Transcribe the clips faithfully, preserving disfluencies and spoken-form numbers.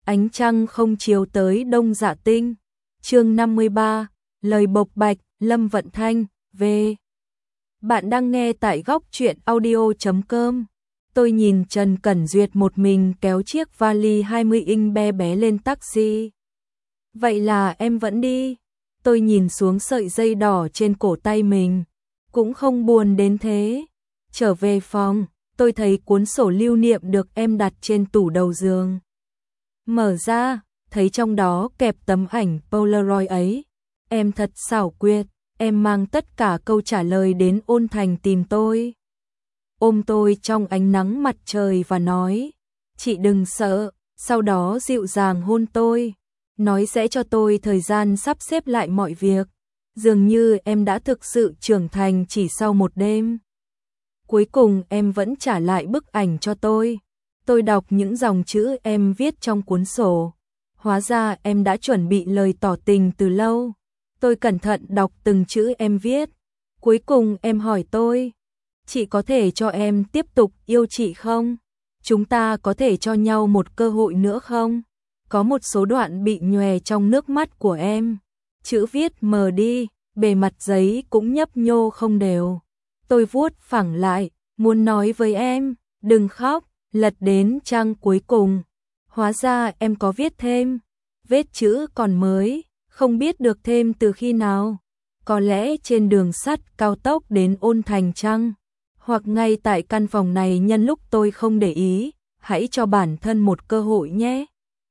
Ánh trăng không chiếu tới Đông Dạ Tinh. Chương năm mươi ba, lời bộc bạch, Lâm Vận Thanh, về. Bạn đang nghe tại góc truyện audio chấm com. Tôi nhìn Trần Cẩn Duyệt một mình kéo chiếc vali hai mươi inch bé bé lên taxi. Vậy là em vẫn đi. Tôi nhìn xuống sợi dây đỏ trên cổ tay mình. Cũng không buồn đến thế. Trở về phòng, tôi thấy cuốn sổ lưu niệm được em đặt trên tủ đầu giường. Mở ra, thấy trong đó kẹp tấm ảnh Polaroid ấy. Em thật xảo quyệt, em mang tất cả câu trả lời đến Ôn Thành tìm tôi. Ôm tôi trong ánh nắng mặt trời và nói, chị đừng sợ, sau đó dịu dàng hôn tôi, nói sẽ cho tôi thời gian sắp xếp lại mọi việc. Dường như em đã thực sự trưởng thành chỉ sau một đêm. Cuối cùng em vẫn trả lại bức ảnh cho tôi. Tôi đọc những dòng chữ em viết trong cuốn sổ. Hóa ra em đã chuẩn bị lời tỏ tình từ lâu. Tôi cẩn thận đọc từng chữ em viết. Cuối cùng em hỏi tôi, chị có thể cho em tiếp tục yêu chị không? Chúng ta có thể cho nhau một cơ hội nữa không? Có một số đoạn bị nhòe trong nước mắt của em. Chữ viết mờ đi, bề mặt giấy cũng nhấp nhô không đều. Tôi vuốt phẳng lại, muốn nói với em, đừng khóc. Lật đến trang cuối cùng, hóa ra em có viết thêm, vết chữ còn mới, không biết được thêm từ khi nào, có lẽ trên đường sắt cao tốc đến Ôn Thành chăng, hoặc ngay tại căn phòng này nhân lúc tôi không để ý, hãy cho bản thân một cơ hội nhé.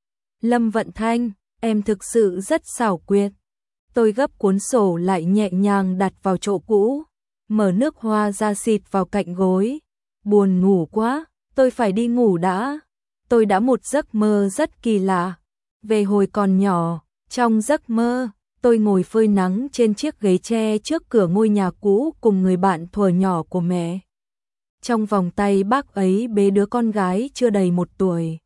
Lâm Vận Thanh, em thực sự rất xảo quyệt. Tôi gấp cuốn sổ lại nhẹ nhàng đặt vào chỗ cũ, mở nước hoa ra xịt vào cạnh gối, buồn ngủ quá. Tôi phải đi ngủ đã. Tôi đã một giấc mơ rất kỳ lạ. Về hồi còn nhỏ, trong giấc mơ, tôi ngồi phơi nắng trên chiếc ghế tre trước cửa ngôi nhà cũ cùng người bạn thuở nhỏ của mẹ. Trong vòng tay bác ấy bế đứa con gái chưa đầy một tuổi.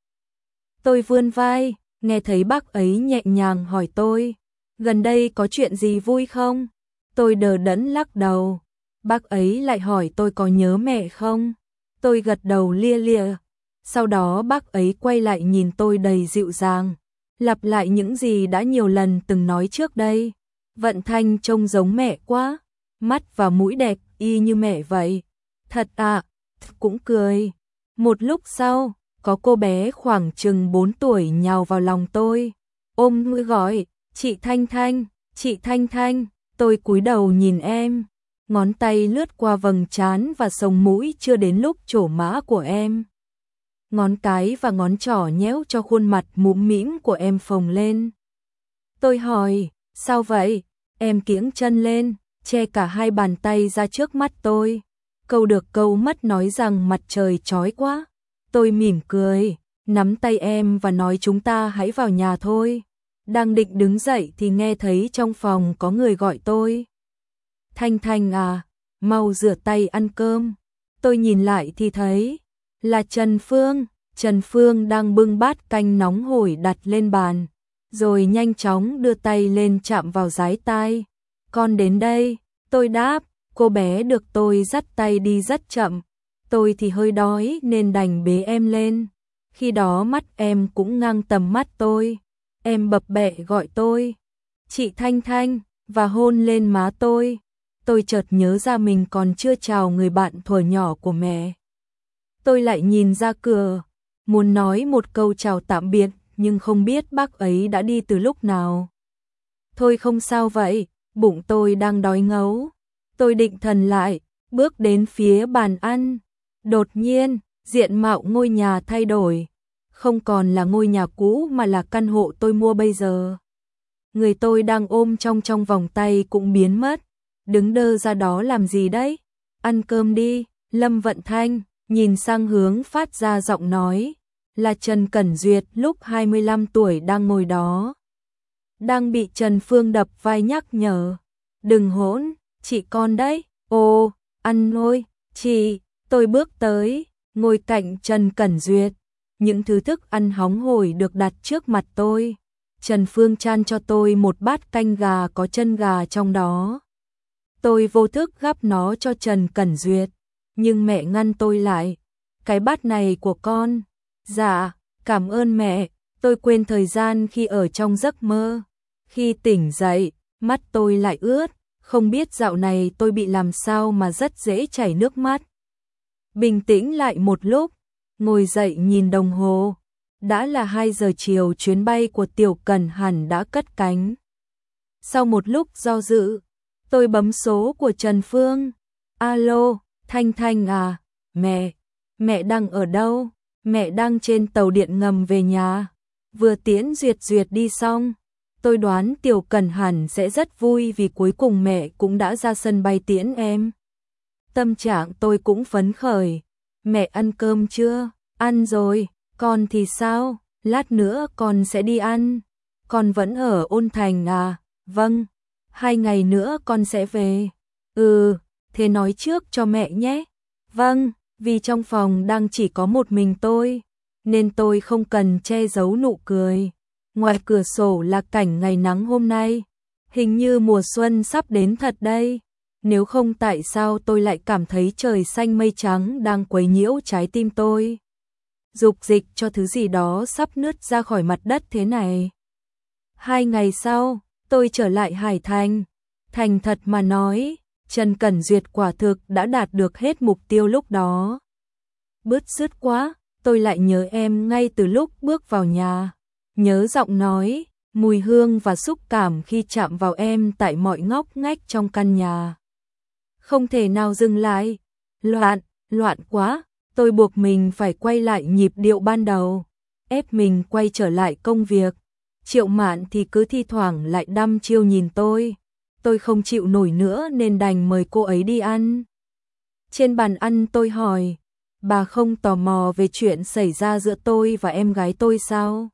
Tôi vươn vai, nghe thấy bác ấy nhẹ nhàng hỏi tôi, gần đây có chuyện gì vui không? Tôi đờ đẫn lắc đầu. Bác ấy lại hỏi tôi có nhớ mẹ không? Tôi gật đầu lia lịa. Sau đó bác ấy quay lại nhìn tôi đầy dịu dàng, lặp lại những gì đã nhiều lần từng nói trước đây. Vận Thanh trông giống mẹ quá, mắt và mũi đẹp y như mẹ vậy. Thật à, cũng cười. Một lúc sau, có cô bé khoảng chừng bốn tuổi nhào vào lòng tôi, ôm mũi gọi, chị Thanh Thanh, chị Thanh Thanh. Tôi cúi đầu nhìn em. Ngón tay lướt qua vầng trán và sống mũi chưa đến lúc trổ mã của em. Ngón cái và ngón trỏ nhéo cho khuôn mặt mũm mĩm của em phồng lên. Tôi hỏi, sao vậy? Em kiễng chân lên, che cả hai bàn tay ra trước mắt tôi. Câu được câu mất nói rằng mặt trời chói quá. Tôi mỉm cười, nắm tay em và nói chúng ta hãy vào nhà thôi. Đang định đứng dậy thì nghe thấy trong phòng có người gọi tôi. Thanh Thanh à, mau rửa tay ăn cơm. Tôi nhìn lại thì thấy là Trần Phương. Trần Phương đang bưng bát canh nóng hổi đặt lên bàn, rồi nhanh chóng đưa tay lên chạm vào dái tai. Con đến đây, tôi đáp. Cô bé được tôi dắt tay đi rất chậm. Tôi thì hơi đói nên đành bế em lên. Khi đó mắt em cũng ngang tầm mắt tôi. Em bập bẹ gọi tôi, chị Thanh Thanh, và hôn lên má tôi. Tôi chợt nhớ ra mình còn chưa chào người bạn thuở nhỏ của mẹ. Tôi lại nhìn ra cửa, muốn nói một câu chào tạm biệt, nhưng không biết bác ấy đã đi từ lúc nào. Thôi không sao vậy, bụng tôi đang đói ngấu. Tôi định thần lại, bước đến phía bàn ăn. Đột nhiên, diện mạo ngôi nhà thay đổi. Không còn là ngôi nhà cũ mà là căn hộ tôi mua bây giờ. Người tôi đang ôm trong trong vòng tay cũng biến mất. Đứng đơ ra đó làm gì đấy? Ăn cơm đi. Lâm Vận Thanh nhìn sang hướng phát ra giọng nói, là Trần Cẩn Duyệt lúc hai mươi lăm tuổi đang ngồi đó. Đang bị Trần Phương đập vai nhắc nhở. Đừng hỗn, chị con đấy. Ồ, ăn thôi, chị. Tôi bước tới, ngồi cạnh Trần Cẩn Duyệt. Những thứ thức ăn hóng hổi được đặt trước mặt tôi. Trần Phương chan cho tôi một bát canh gà có chân gà trong đó. Tôi vô thức gắp nó cho Trần Cẩn Duyệt, nhưng mẹ ngăn tôi lại. Cái bát này của con. Dạ, cảm ơn mẹ. Tôi quên thời gian khi ở trong giấc mơ. Khi tỉnh dậy, mắt tôi lại ướt, không biết dạo này tôi bị làm sao mà rất dễ chảy nước mắt. Bình tĩnh lại một lúc, ngồi dậy nhìn đồng hồ, đã là hai giờ chiều, chuyến bay của Tiểu Cần hẳn đã cất cánh. Sau một lúc do dự, tôi bấm số của Trần Phương. Alo, Thanh Thanh à, mẹ, mẹ đang ở đâu? Mẹ đang trên tàu điện ngầm về nhà. Vừa tiễn Duyệt Duyệt đi xong, tôi đoán Tiểu Cần hẳn sẽ rất vui vì cuối cùng mẹ cũng đã ra sân bay tiễn em. Tâm trạng tôi cũng phấn khởi. Mẹ ăn cơm chưa? Ăn rồi. Con thì sao? Lát nữa con sẽ đi ăn. Con vẫn ở Ôn Thành à? Vâng. Hai ngày nữa con sẽ về. Ừ, thế nói trước cho mẹ nhé. Vâng, vì trong phòng đang chỉ có một mình tôi, nên tôi không cần che giấu nụ cười. Ngoài cửa sổ là cảnh ngày nắng hôm nay. Hình như mùa xuân sắp đến thật đây. Nếu không tại sao tôi lại cảm thấy trời xanh mây trắng đang quấy nhiễu trái tim tôi. Dục dịch cho thứ gì đó sắp nứt ra khỏi mặt đất thế này. Hai ngày sau, tôi trở lại Hải Thành. Thành thật mà nói, Trần Cẩn Duyệt quả thực đã đạt được hết mục tiêu lúc đó. Bứt rứt quá, tôi lại nhớ em ngay từ lúc bước vào nhà. Nhớ giọng nói, mùi hương và xúc cảm khi chạm vào em tại mọi ngóc ngách trong căn nhà. Không thể nào dừng lại. Loạn, loạn quá, tôi buộc mình phải quay lại nhịp điệu ban đầu, ép mình quay trở lại công việc. Triệu Mạn thì cứ thi thoảng lại đăm chiêu nhìn tôi. Tôi không chịu nổi nữa nên đành mời cô ấy đi ăn. Trên bàn ăn tôi hỏi, bà không tò mò về chuyện xảy ra giữa tôi và em gái tôi sao?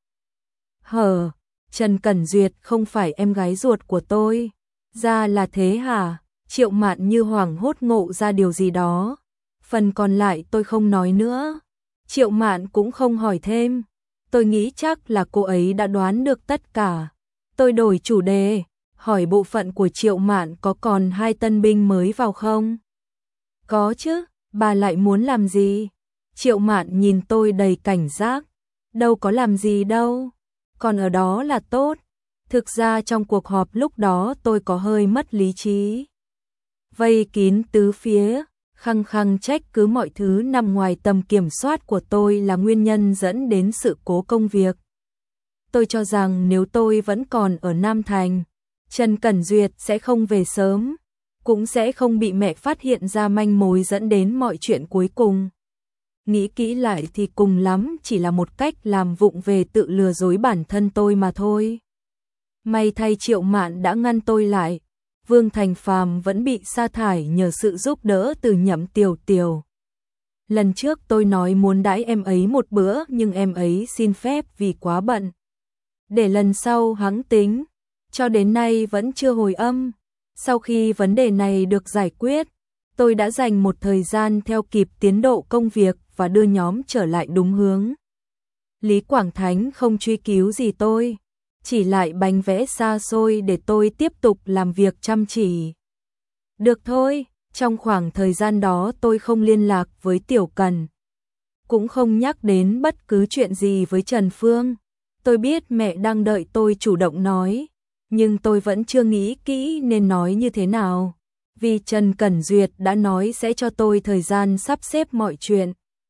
Hờ, Trần Cẩn Duyệt không phải em gái ruột của tôi. Ra là thế hả? Triệu Mạn như hoảng hốt ngộ ra điều gì đó. Phần còn lại tôi không nói nữa. Triệu Mạn cũng không hỏi thêm. Tôi nghĩ chắc là cô ấy đã đoán được tất cả. Tôi đổi chủ đề, hỏi bộ phận của Triệu Mạn có còn hai tân binh mới vào không? Có chứ, bà lại muốn làm gì? Triệu Mạn nhìn tôi đầy cảnh giác. Đâu có làm gì đâu, còn ở đó là tốt. Thực ra trong cuộc họp lúc đó tôi có hơi mất lý trí. Vây kín tứ phía, khăng khăng trách cứ mọi thứ nằm ngoài tầm kiểm soát của tôi là nguyên nhân dẫn đến sự cố công việc. Tôi cho rằng nếu tôi vẫn còn ở Nam Thành, Trần Cẩn Duyệt sẽ không về sớm, cũng sẽ không bị mẹ phát hiện ra manh mối dẫn đến mọi chuyện cuối cùng. Nghĩ kỹ lại thì cùng lắm chỉ là một cách làm vụng về tự lừa dối bản thân tôi mà thôi. May thay Triệu Mạn đã ngăn tôi lại. Vương Thành Phàm vẫn bị sa thải nhờ sự giúp đỡ từ Nhậm Tiểu Tiểu. Lần trước tôi nói muốn đãi em ấy một bữa nhưng em ấy xin phép vì quá bận. Để lần sau hẵng tính, cho đến nay vẫn chưa hồi âm. Sau khi vấn đề này được giải quyết, tôi đã dành một thời gian theo kịp tiến độ công việc và đưa nhóm trở lại đúng hướng. Lý Quảng Thánh không truy cứu gì tôi, chỉ lại bánh vẽ xa xôi để tôi tiếp tục làm việc chăm chỉ. Được thôi, trong khoảng thời gian đó tôi không liên lạc với Tiểu Cần, cũng không nhắc đến bất cứ chuyện gì với Trần Phương. Tôi biết mẹ đang đợi tôi chủ động nói, nhưng tôi vẫn chưa nghĩ kỹ nên nói như thế nào, vì Trần Cẩn Duyệt đã nói sẽ cho tôi thời gian sắp xếp mọi chuyện.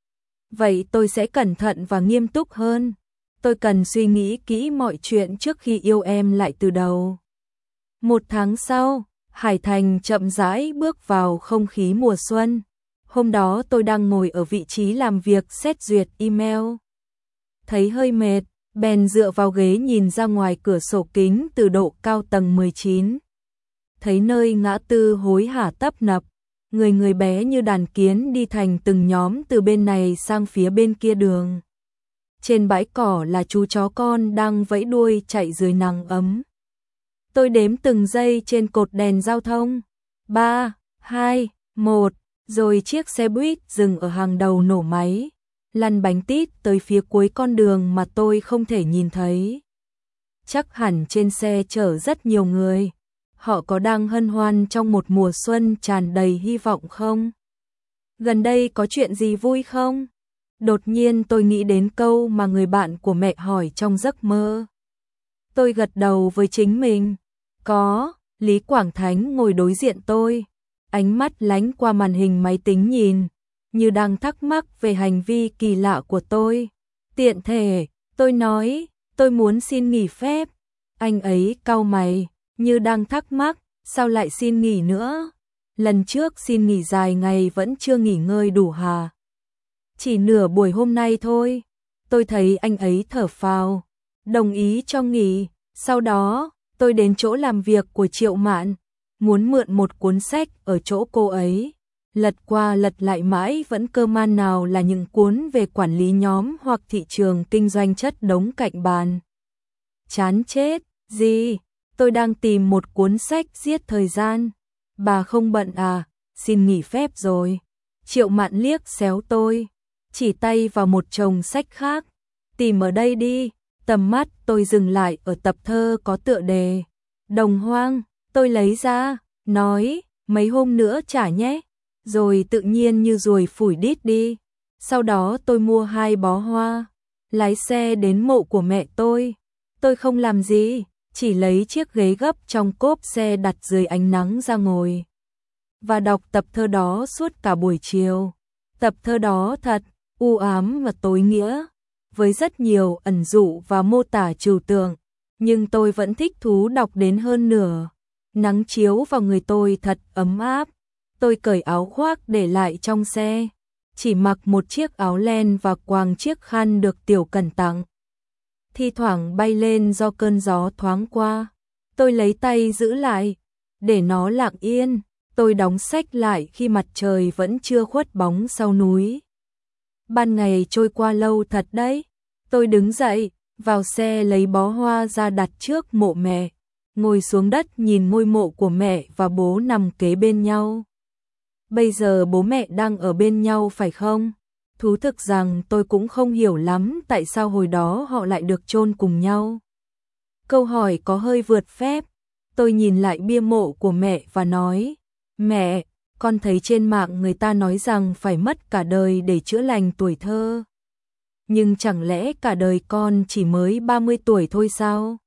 Vậy tôi sẽ cẩn thận và nghiêm túc hơn. Tôi cần suy nghĩ kỹ mọi chuyện trước khi yêu em lại từ đầu. Một tháng sau, Hải Thành chậm rãi bước vào không khí mùa xuân. Hôm đó tôi đang ngồi ở vị trí làm việc xét duyệt email. Thấy hơi mệt, bèn dựa vào ghế nhìn ra ngoài cửa sổ kính từ độ cao tầng mười chín. Thấy nơi ngã tư hối hả tấp nập, người người bé như đàn kiến đi thành từng nhóm từ bên này sang phía bên kia đường. Trên bãi cỏ là chú chó con đang vẫy đuôi chạy dưới nắng ấm. Tôi đếm từng giây trên cột đèn giao thông. ba, hai, một, rồi chiếc xe buýt dừng ở hàng đầu nổ máy, lăn bánh tít tới phía cuối con đường mà tôi không thể nhìn thấy. Chắc hẳn trên xe chở rất nhiều người. Họ có đang hân hoan trong một mùa xuân tràn đầy hy vọng không? Gần đây có chuyện gì vui không? Đột nhiên tôi nghĩ đến câu mà người bạn của mẹ hỏi trong giấc mơ. Tôi gật đầu với chính mình. Có, Lý Quảng Thánh ngồi đối diện tôi, ánh mắt lánh qua màn hình máy tính nhìn, như đang thắc mắc về hành vi kỳ lạ của tôi. Tiện thể, tôi nói, tôi muốn xin nghỉ phép. Anh ấy cau mày, như đang thắc mắc, sao lại xin nghỉ nữa? Lần trước xin nghỉ dài ngày vẫn chưa nghỉ ngơi đủ hà? Chỉ nửa buổi hôm nay thôi. Tôi thấy anh ấy thở phào, đồng ý cho nghỉ. Sau đó, tôi đến chỗ làm việc của Triệu Mạn, muốn mượn một cuốn sách ở chỗ cô ấy. Lật qua lật lại mãi vẫn cơ man nào là những cuốn về quản lý nhóm hoặc thị trường kinh doanh chất đống cạnh bàn. Chán chết, gì? Tôi đang tìm một cuốn sách giết thời gian. Bà không bận à? Xin nghỉ phép rồi. Triệu Mạn liếc xéo tôi, chỉ tay vào một chồng sách khác. Tìm ở đây đi. Tầm mắt tôi dừng lại ở tập thơ có tựa đề Đồng Hoang. Tôi lấy ra, nói, mấy hôm nữa trả nhé. Rồi tự nhiên như ruồi phủi đít đi. Sau đó tôi mua hai bó hoa, lái xe đến mộ của mẹ tôi. Tôi không làm gì, chỉ lấy chiếc ghế gấp trong cốp xe đặt dưới ánh nắng ra ngồi và đọc tập thơ đó suốt cả buổi chiều. Tập thơ đó thật u ám và tối nghĩa, với rất nhiều ẩn dụ và mô tả trừu tượng, nhưng tôi vẫn thích thú đọc đến hơn nửa. Nắng chiếu vào người tôi thật ấm áp. Tôi cởi áo khoác để lại trong xe, chỉ mặc một chiếc áo len và quàng chiếc khăn được Tiểu Cẩn tặng. Thi thoảng bay lên do cơn gió thoáng qua. Tôi lấy tay giữ lại, để nó lặng yên. Tôi đóng sách lại khi mặt trời vẫn chưa khuất bóng sau núi. Ban ngày trôi qua lâu thật đấy. Tôi đứng dậy, vào xe lấy bó hoa ra đặt trước mộ mẹ, ngồi xuống đất nhìn ngôi mộ của mẹ và bố nằm kế bên nhau. Bây giờ bố mẹ đang ở bên nhau phải không? Thú thực rằng tôi cũng không hiểu lắm tại sao hồi đó họ lại được chôn cùng nhau. Câu hỏi có hơi vượt phép. Tôi nhìn lại bia mộ của mẹ và nói, mẹ, con thấy trên mạng người ta nói rằng phải mất cả đời để chữa lành tuổi thơ. Nhưng chẳng lẽ cả đời con chỉ mới ba mươi tuổi thôi sao?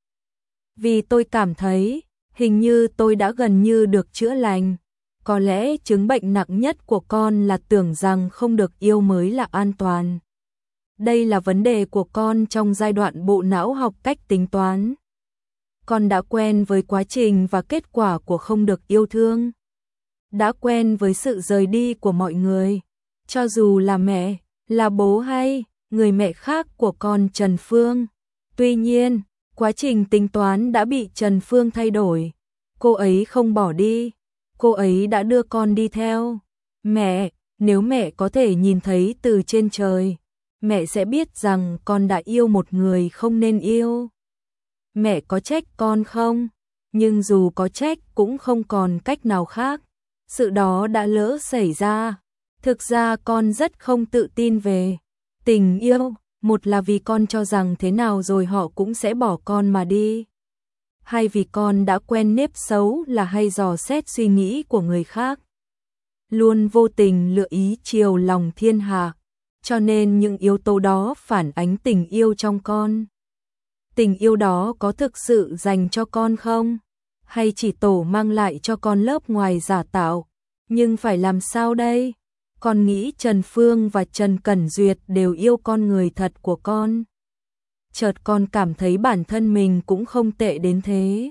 Vì tôi cảm thấy, hình như tôi đã gần như được chữa lành. Có lẽ chứng bệnh nặng nhất của con là tưởng rằng không được yêu mới là an toàn. Đây là vấn đề của con trong giai đoạn bộ não học cách tính toán. Con đã quen với quá trình và kết quả của không được yêu thương. Đã quen với sự rời đi của mọi người, cho dù là mẹ, là bố hay người mẹ khác của con Trần Phương. Tuy nhiên, quá trình tính toán đã bị Trần Phương thay đổi. Cô ấy không bỏ đi. Cô ấy đã đưa con đi theo. Mẹ, nếu mẹ có thể nhìn thấy từ trên trời, mẹ sẽ biết rằng con đã yêu một người không nên yêu. Mẹ có trách con không? Nhưng dù có trách cũng không còn cách nào khác. Sự đó đã lỡ xảy ra. Thực ra con rất không tự tin về tình yêu. Một là vì con cho rằng thế nào rồi họ cũng sẽ bỏ con mà đi. Hay vì con đã quen nếp xấu là hay dò xét suy nghĩ của người khác, luôn vô tình lựa ý chiều lòng thiên hạ, cho nên những yếu tố đó phản ánh tình yêu trong con. Tình yêu đó có thực sự dành cho con không? Hay chỉ tổ mang lại cho con lớp ngoài giả tạo? Nhưng phải làm sao đây? Con nghĩ Trần Phương và Trần Cẩn Duyệt đều yêu con người thật của con. Chợt con cảm thấy bản thân mình cũng không tệ đến thế.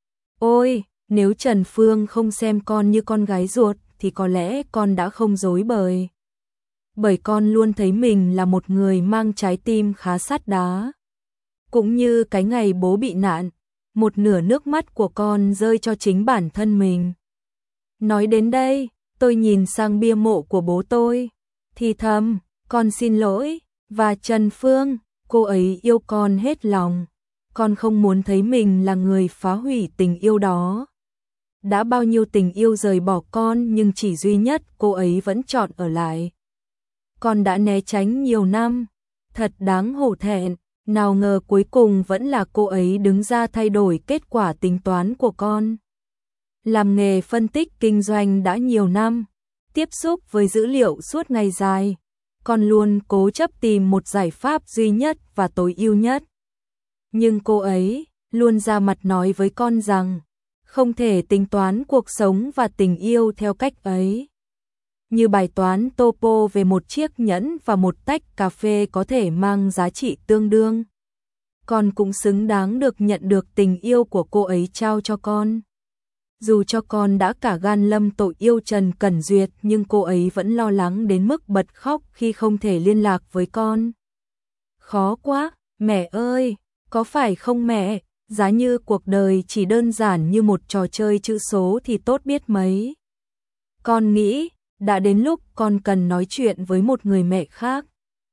Ôi, nếu Trần Phương không xem con như con gái ruột thì có lẽ con đã không dối bời. Bởi con luôn thấy mình là một người mang trái tim khá sắt đá. Cũng như cái ngày bố bị nạn, một nửa nước mắt của con rơi cho chính bản thân mình. Nói đến đây, tôi nhìn sang bia mộ của bố tôi, thì thầm, con xin lỗi, và Trần Phương, cô ấy yêu con hết lòng. Con không muốn thấy mình là người phá hủy tình yêu đó. Đã bao nhiêu tình yêu rời bỏ con nhưng chỉ duy nhất cô ấy vẫn chọn ở lại. Con đã né tránh nhiều năm, thật đáng hổ thẹn, nào ngờ cuối cùng vẫn là cô ấy đứng ra thay đổi kết quả tính toán của con. Làm nghề phân tích kinh doanh đã nhiều năm, tiếp xúc với dữ liệu suốt ngày dài, con luôn cố chấp tìm một giải pháp duy nhất và tối ưu nhất. Nhưng cô ấy luôn ra mặt nói với con rằng không thể tính toán cuộc sống và tình yêu theo cách ấy. Như bài toán topo về một chiếc nhẫn và một tách cà phê có thể mang giá trị tương đương. Con cũng xứng đáng được nhận được tình yêu của cô ấy trao cho con. Dù cho con đã cả gan lâm tội yêu Trần Cẩn Duyệt nhưng cô ấy vẫn lo lắng đến mức bật khóc khi không thể liên lạc với con. Khó quá, mẹ ơi, có phải không mẹ? Giá như cuộc đời chỉ đơn giản như một trò chơi chữ số thì tốt biết mấy. Con nghĩ, đã đến lúc con cần nói chuyện với một người mẹ khác.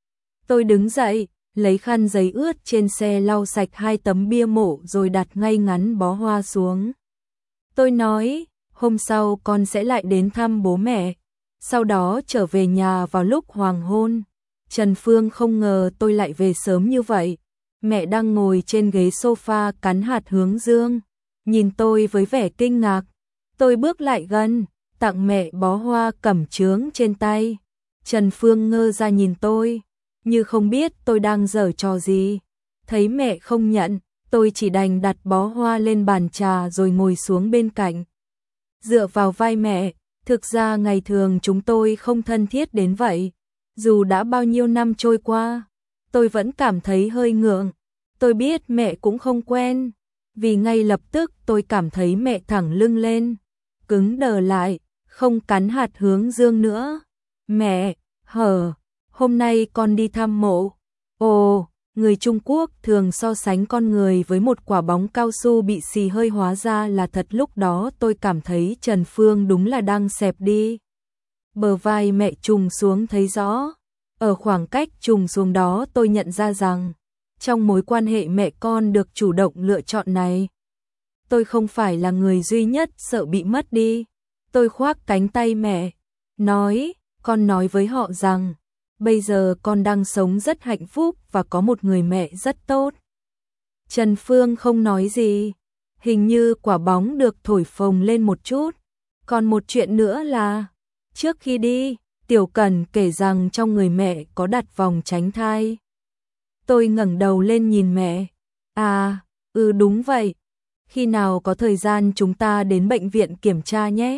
Tôi đứng dậy, lấy khăn giấy ướt trên xe lau sạch hai tấm bia mộ rồi đặt ngay ngắn bó hoa xuống. Tôi nói, hôm sau con sẽ lại đến thăm bố mẹ, sau đó trở về nhà vào lúc hoàng hôn. Trần Phương không ngờ tôi lại về sớm như vậy. Mẹ đang ngồi trên ghế sofa cắn hạt hướng dương, nhìn tôi với vẻ kinh ngạc. Tôi bước lại gần, tặng mẹ bó hoa cẩm chướng trên tay. Trần Phương ngơ ra nhìn tôi, như không biết tôi đang giở trò gì. Thấy mẹ không nhận, tôi chỉ đành đặt bó hoa lên bàn trà rồi ngồi xuống bên cạnh. Dựa vào vai mẹ, thực ra ngày thường chúng tôi không thân thiết đến vậy. Dù đã bao nhiêu năm trôi qua, tôi vẫn cảm thấy hơi ngượng. Tôi biết mẹ cũng không quen, vì ngay lập tức tôi cảm thấy mẹ thẳng lưng lên, cứng đờ lại, không cắn hạt hướng dương nữa. Mẹ, hở, hôm nay con đi thăm mộ. Ồ, người Trung Quốc thường so sánh con người với một quả bóng cao su bị xì hơi, hóa ra là thật. Lúc đó tôi cảm thấy Trần Phương đúng là đang xẹp đi. Bờ vai mẹ trùng xuống thấy rõ. Ở khoảng cách trùng xuống đó tôi nhận ra rằng, trong mối quan hệ mẹ con được chủ động lựa chọn này, tôi không phải là người duy nhất sợ bị mất đi. Tôi khoác cánh tay mẹ, nói, con nói với họ rằng, bây giờ con đang sống rất hạnh phúc và có một người mẹ rất tốt. Trần Phương không nói gì, hình như quả bóng được thổi phồng lên một chút. Còn một chuyện nữa là, trước khi đi, Tiểu Cẩn kể rằng trong người mẹ có đặt vòng tránh thai. Tôi ngẩng đầu lên nhìn mẹ. À, ừ đúng vậy. Khi nào có thời gian chúng ta đến bệnh viện kiểm tra nhé.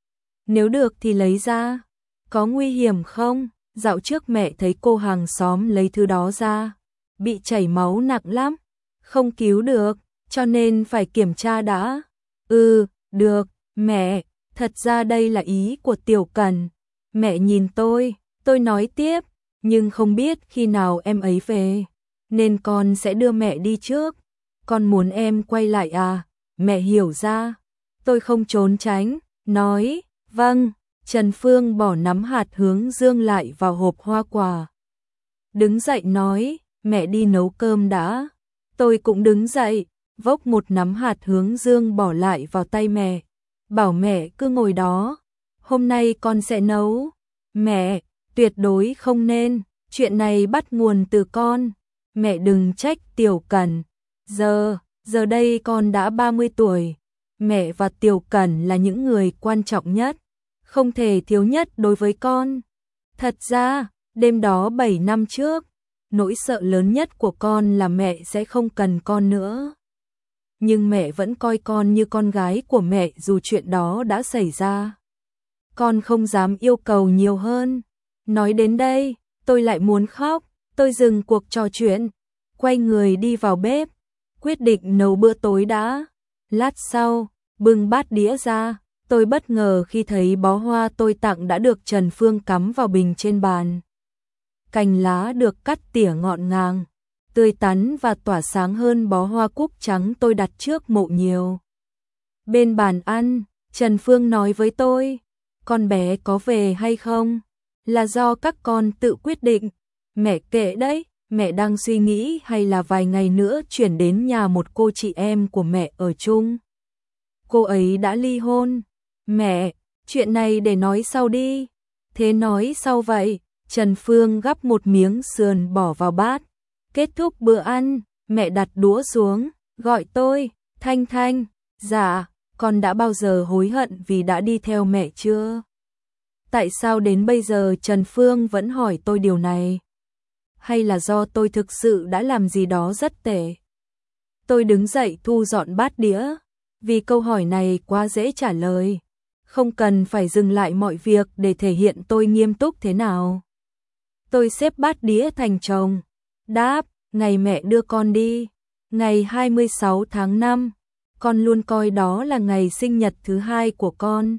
Nếu được thì lấy ra. Có nguy hiểm không? Dạo trước mẹ thấy cô hàng xóm lấy thứ đó ra, bị chảy máu nặng lắm, không cứu được, cho nên phải kiểm tra đã. Ừ, được, mẹ, thật ra đây là ý của Tiểu Cẩn. Mẹ nhìn tôi, tôi nói tiếp, nhưng không biết khi nào em ấy về, nên con sẽ đưa mẹ đi trước. Con muốn em quay lại à? Mẹ hiểu ra. Tôi không trốn tránh, nói, vâng. Trần Phương bỏ nắm hạt hướng dương lại vào hộp hoa quả. Đứng dậy nói, mẹ đi nấu cơm đã. Tôi cũng đứng dậy, vốc một nắm hạt hướng dương bỏ lại vào tay mẹ. Bảo mẹ cứ ngồi đó, hôm nay con sẽ nấu. Mẹ, tuyệt đối không nên, chuyện này bắt nguồn từ con. Mẹ đừng trách Tiểu Cẩn. Giờ, giờ đây con đã ba mươi tuổi. Mẹ và Tiểu Cẩn là những người quan trọng nhất, không thể thiếu nhất đối với con. Thật ra, đêm đó bảy năm trước, nỗi sợ lớn nhất của con là mẹ sẽ không cần con nữa. Nhưng mẹ vẫn coi con như con gái của mẹ dù chuyện đó đã xảy ra. Con không dám yêu cầu nhiều hơn. Nói đến đây, tôi lại muốn khóc. Tôi dừng cuộc trò chuyện, quay người đi vào bếp, quyết định nấu bữa tối đã. Lát sau, bưng bát đĩa ra, tôi bất ngờ khi thấy bó hoa tôi tặng đã được Trần Phương cắm vào bình trên bàn. Cành lá được cắt tỉa ngọn ngàng, tươi tắn và tỏa sáng hơn bó hoa cúc trắng tôi đặt trước mộ nhiều. Bên bàn ăn, Trần Phương nói với tôi, con bé có về hay không? Là do các con tự quyết định. Mẹ kệ đấy, mẹ đang suy nghĩ hay là vài ngày nữa chuyển đến nhà một cô chị em của mẹ ở chung. Cô ấy đã ly hôn. Mẹ, chuyện này để nói sau đi. Thế nói sau vậy. Trần Phương gắp một miếng sườn bỏ vào bát. Kết thúc bữa ăn, mẹ đặt đũa xuống, gọi tôi, Thanh Thanh. Dạ, con đã bao giờ hối hận vì đã đi theo mẹ chưa? Tại sao đến bây giờ Trần Phương vẫn hỏi tôi điều này? Hay là do tôi thực sự đã làm gì đó rất tệ? Tôi đứng dậy thu dọn bát đĩa, vì câu hỏi này quá dễ trả lời. Không cần phải dừng lại mọi việc để thể hiện tôi nghiêm túc thế nào. Tôi xếp bát đĩa thành chồng. Đáp, ngày mẹ đưa con đi. Ngày hai mươi sáu tháng năm, con luôn coi đó là ngày sinh nhật thứ hai của con.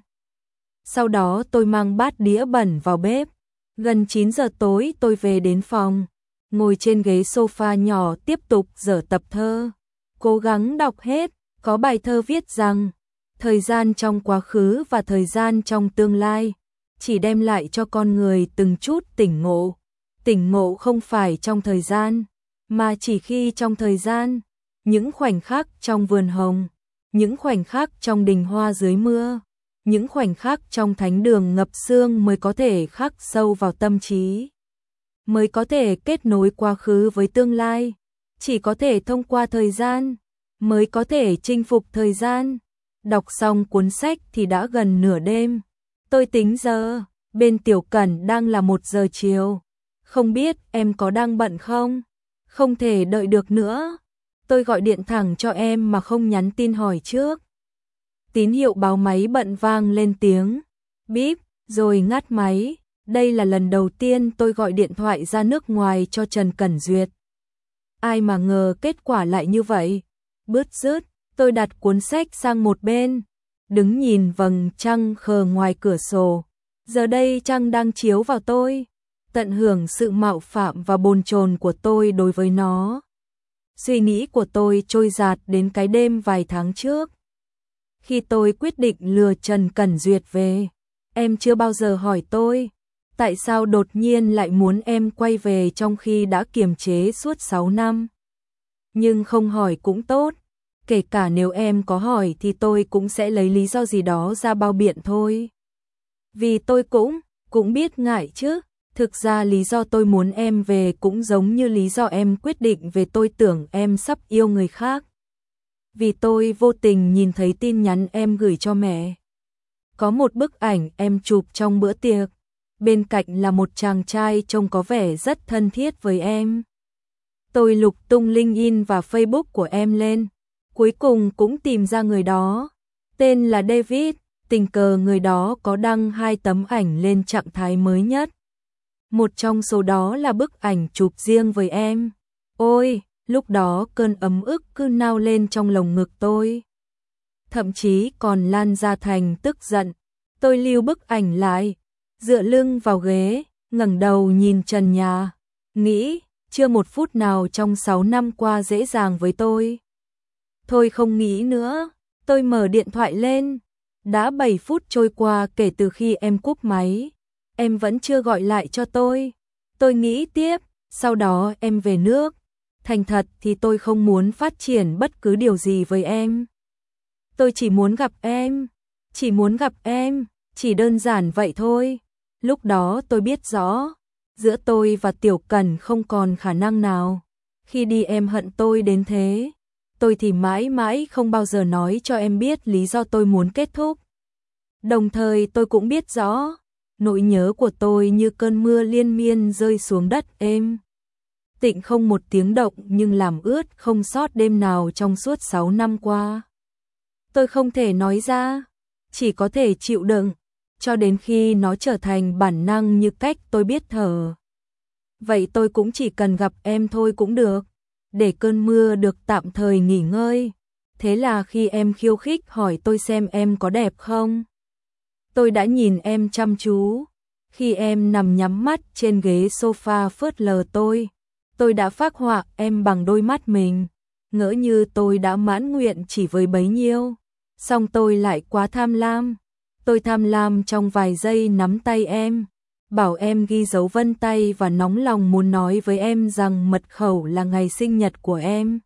Sau đó tôi mang bát đĩa bẩn vào bếp. Gần chín giờ tối tôi về đến phòng, ngồi trên ghế sofa nhỏ tiếp tục dở tập thơ. Cố gắng đọc hết, có bài thơ viết rằng, thời gian trong quá khứ và thời gian trong tương lai chỉ đem lại cho con người từng chút tỉnh ngộ. Tỉnh ngộ không phải trong thời gian, mà chỉ khi trong thời gian, những khoảnh khắc trong vườn hồng, những khoảnh khắc trong đình hoa dưới mưa, những khoảnh khắc trong thánh đường ngập sương mới có thể khắc sâu vào tâm trí, mới có thể kết nối quá khứ với tương lai, chỉ có thể thông qua thời gian, mới có thể chinh phục thời gian. Đọc xong cuốn sách thì đã gần nửa đêm. Tôi tính giờ, bên Tiểu Cẩn đang là một giờ chiều. Không biết em có đang bận không? Không thể đợi được nữa. Tôi gọi điện thẳng cho em mà không nhắn tin hỏi trước. Tín hiệu báo máy bận vang lên tiếng bíp, rồi ngắt máy. Đây là lần đầu tiên tôi gọi điện thoại ra nước ngoài cho Trần Cẩn Duyệt. Ai mà ngờ kết quả lại như vậy. Bứt rứt, tôi đặt cuốn sách sang một bên, đứng nhìn vầng trăng khờ ngoài cửa sổ. Giờ đây trăng đang chiếu vào tôi, tận hưởng sự mạo phạm và bồn chồn của tôi đối với nó. Suy nghĩ của tôi trôi dạt đến cái đêm vài tháng trước. Khi tôi quyết định lừa Trần Cẩn Duyệt về, em chưa bao giờ hỏi tôi, tại sao đột nhiên lại muốn em quay về trong khi đã kiềm chế suốt sáu năm. Nhưng không hỏi cũng tốt, kể cả nếu em có hỏi thì tôi cũng sẽ lấy lý do gì đó ra bao biện thôi. Vì tôi cũng, cũng biết ngại chứ, thực ra lý do tôi muốn em về cũng giống như lý do em quyết định về tôi tưởng em sắp yêu người khác. Vì tôi vô tình nhìn thấy tin nhắn em gửi cho mẹ. Có một bức ảnh em chụp trong bữa tiệc, bên cạnh là một chàng trai trông có vẻ rất thân thiết với em. Tôi lục tung LinkedIn và Facebook của em lên, cuối cùng cũng tìm ra người đó, tên là David. Tình cờ người đó có đăng hai tấm ảnh lên trạng thái mới nhất. Một trong số đó là bức ảnh chụp riêng với em. Ôi, lúc đó cơn ấm ức cứ nao lên trong lồng ngực tôi. Thậm chí còn lan ra thành tức giận. Tôi lưu bức ảnh lại, dựa lưng vào ghế, ngẩng đầu nhìn trần nhà, nghĩ, chưa một phút nào trong sáu năm qua dễ dàng với tôi. Thôi không nghĩ nữa, tôi mở điện thoại lên. Đã bảy phút trôi qua kể từ khi em cúp máy, em vẫn chưa gọi lại cho tôi. Tôi nghĩ tiếp, sau đó em về nước. Thành thật thì tôi không muốn phát triển bất cứ điều gì với em. Tôi chỉ muốn gặp em, chỉ muốn gặp em, chỉ đơn giản vậy thôi. Lúc đó tôi biết rõ, giữa tôi và Tiểu Cẩn không còn khả năng nào. Khi đi em hận tôi đến thế. Tôi thì mãi mãi không bao giờ nói cho em biết lý do tôi muốn kết thúc. Đồng thời tôi cũng biết rõ, nỗi nhớ của tôi như cơn mưa liên miên rơi xuống đất êm. Tịnh không một tiếng động nhưng làm ướt không sót đêm nào trong suốt sáu năm qua. Tôi không thể nói ra, chỉ có thể chịu đựng, cho đến khi nó trở thành bản năng như cách tôi biết thở. Vậy tôi cũng chỉ cần gặp em thôi cũng được, để cơn mưa được tạm thời nghỉ ngơi. Thế là khi em khiêu khích hỏi tôi xem em có đẹp không, tôi đã nhìn em chăm chú. Khi em nằm nhắm mắt trên ghế sofa phớt lờ tôi, tôi đã phác họa em bằng đôi mắt mình, ngỡ như tôi đã mãn nguyện chỉ với bấy nhiêu. Song tôi lại quá tham lam. Tôi tham lam trong vài giây nắm tay em, bảo em ghi dấu vân tay và nóng lòng muốn nói với em rằng mật khẩu là ngày sinh nhật của em.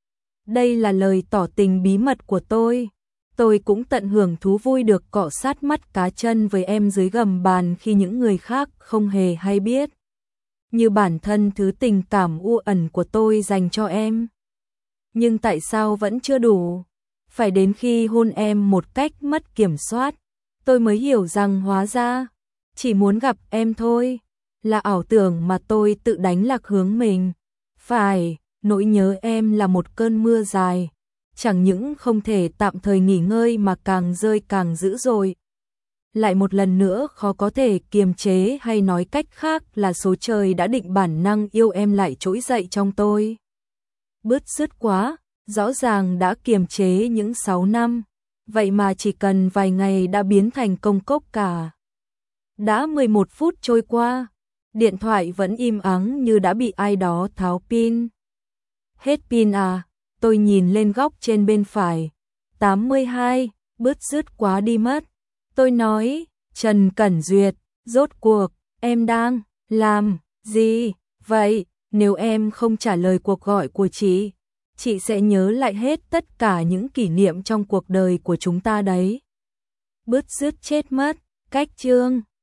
Đây là lời tỏ tình bí mật của tôi. Tôi cũng tận hưởng thú vui được cọ sát mắt cá chân với em dưới gầm bàn khi những người khác không hề hay biết. Như bản thân thứ tình cảm u ẩn của tôi dành cho em. Nhưng tại sao vẫn chưa đủ? Phải đến khi hôn em một cách mất kiểm soát, tôi mới hiểu rằng hóa ra chỉ muốn gặp em thôi, là ảo tưởng mà tôi tự đánh lạc hướng mình. Phải, nỗi nhớ em là một cơn mưa dài, chẳng những không thể tạm thời nghỉ ngơi mà càng rơi càng dữ dội. Lại một lần nữa khó có thể kiềm chế, hay nói cách khác là số trời đã định bản năng yêu em lại trỗi dậy trong tôi. Bứt rứt quá, rõ ràng đã kiềm chế những sáu năm, vậy mà chỉ cần vài ngày đã biến thành công cốc cả. Đã mười một phút trôi qua, điện thoại vẫn im ắng như đã bị ai đó tháo pin. Hết pin à? Tôi nhìn lên góc trên bên phải. tám mươi hai, bứt rứt quá đi mất. Tôi nói, Trần Cẩn Duyệt, rốt cuộc, em đang làm gì vậy? Nếu em không trả lời cuộc gọi của chị, chị sẽ nhớ lại hết tất cả những kỷ niệm trong cuộc đời của chúng ta đấy. Bứt rứt chết mất, cách chương.